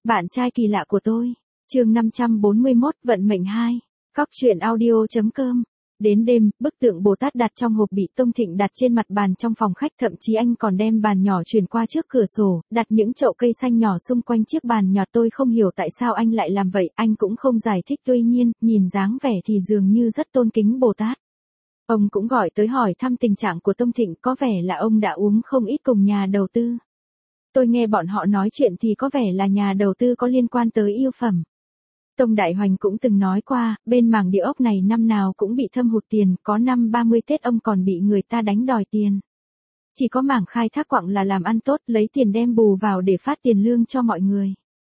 Bạn trai kỳ lạ của tôi. Chương 541, vận mệnh 2. Cóc truyện audio.com. Đến đêm, bức tượng Bồ Tát đặt trong hộp bị Tông Thịnh đặt trên mặt bàn trong phòng khách, thậm chí anh còn đem bàn nhỏ chuyển qua trước cửa sổ, đặt những chậu cây xanh nhỏ xung quanh chiếc bàn nhỏ. Tôi không hiểu tại sao anh lại làm vậy, anh cũng không giải thích, tuy nhiên, nhìn dáng vẻ thì dường như rất tôn kính Bồ Tát. Ông cũng gọi tới hỏi thăm tình trạng của Tông Thịnh, có vẻ là ông đã uống không ít cùng nhà đầu tư. Tôi nghe bọn họ nói chuyện thì có vẻ là nhà đầu tư có liên quan tới yêu phẩm. Tông Đại Hoành cũng từng nói qua, bên mảng địa ốc này năm nào cũng bị thâm hụt tiền, có năm 30 Tết ông còn bị người ta đánh đòi tiền. Chỉ có mảng khai thác quặng là làm ăn tốt, lấy tiền đem bù vào để phát tiền lương cho mọi người.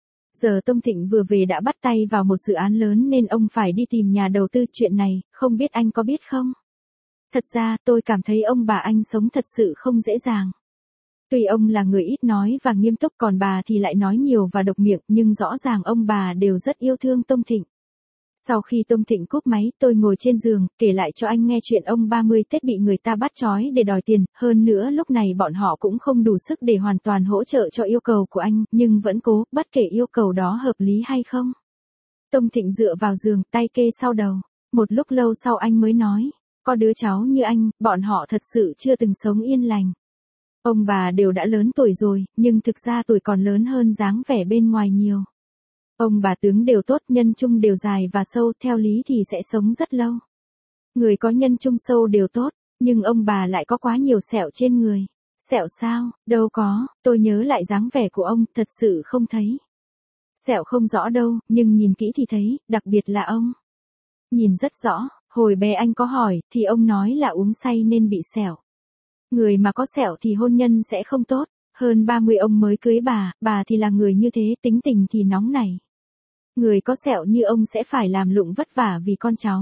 Giờ Tông Thịnh vừa về đã bắt tay vào một dự án lớn nên ông phải đi tìm nhà đầu tư. Chuyện này, không biết anh có biết không? Thật ra, tôi cảm thấy ông bà anh sống thật sự không dễ dàng. Tuy ông là người ít nói và nghiêm túc, còn bà thì lại nói nhiều và độc miệng, nhưng rõ ràng ông bà đều rất yêu thương Tông Thịnh. Sau khi Tông Thịnh cúp máy, tôi ngồi trên giường, kể lại cho anh nghe chuyện ông 30 Tết bị người ta bắt trói để đòi tiền, hơn nữa lúc này bọn họ cũng không đủ sức để hoàn toàn hỗ trợ cho yêu cầu của anh, nhưng vẫn cố, bất kể yêu cầu đó hợp lý hay không. Tông Thịnh dựa vào giường, tay kê sau đầu. Một lúc lâu sau anh mới nói, có đứa cháu như anh, bọn họ thật sự chưa từng sống yên lành. Ông bà đều đã lớn tuổi rồi, nhưng thực ra tuổi còn lớn hơn dáng vẻ bên ngoài nhiều. Ông bà tướng đều tốt, nhân trung đều dài và sâu, theo lý thì sẽ sống rất lâu. Người có nhân trung sâu đều tốt, nhưng ông bà lại có quá nhiều sẹo trên người. Sẹo sao? Đâu có, tôi nhớ lại dáng vẻ của ông, thật sự không thấy. Sẹo không rõ đâu, nhưng nhìn kỹ thì thấy, đặc biệt là ông. Nhìn rất rõ, hồi bé anh có hỏi, thì ông nói là uống say nên bị sẹo. Người mà có sẹo thì hôn nhân sẽ không tốt, hơn 30 ông mới cưới bà thì là người như thế, tính tình thì nóng nảy. Người có sẹo như ông sẽ phải làm lụng vất vả vì con cháu.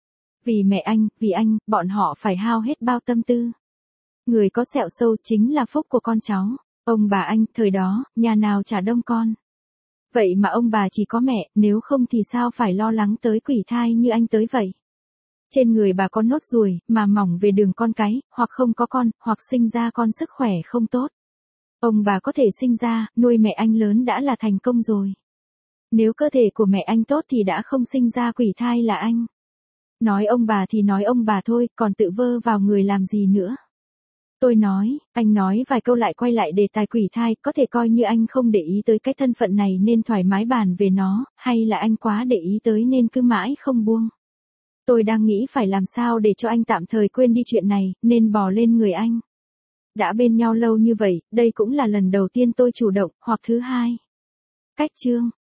Vì mẹ anh, vì anh, bọn họ phải hao hết bao tâm tư. Người có sẹo sâu chính là phúc của con cháu. Ông bà anh, thời đó, nhà nào chả đông con. Vậy mà ông bà chỉ có mẹ, nếu không thì sao phải lo lắng tới quỷ thai như anh tới vậy. Trên người bà có nốt ruồi, mà mỏng về đường con cái, hoặc không có con, hoặc sinh ra con sức khỏe không tốt. Ông bà có thể sinh ra, nuôi mẹ anh lớn đã là thành công rồi. Nếu cơ thể của mẹ anh tốt thì đã không sinh ra quỷ thai là anh. Nói ông bà thì nói ông bà thôi, còn tự vơ vào người làm gì nữa. Tôi nói, anh nói vài câu lại quay lại đề tài quỷ thai, có thể coi như anh không để ý tới cái thân phận này nên thoải mái bàn về nó, hay là anh quá để ý tới nên cứ mãi không buông. Tôi đang nghĩ phải làm sao để cho anh tạm thời quên đi chuyện này, nên bò lên người anh. Đã bên nhau lâu như vậy, đây cũng là lần đầu tiên tôi chủ động, hoặc thứ hai. Cách chương.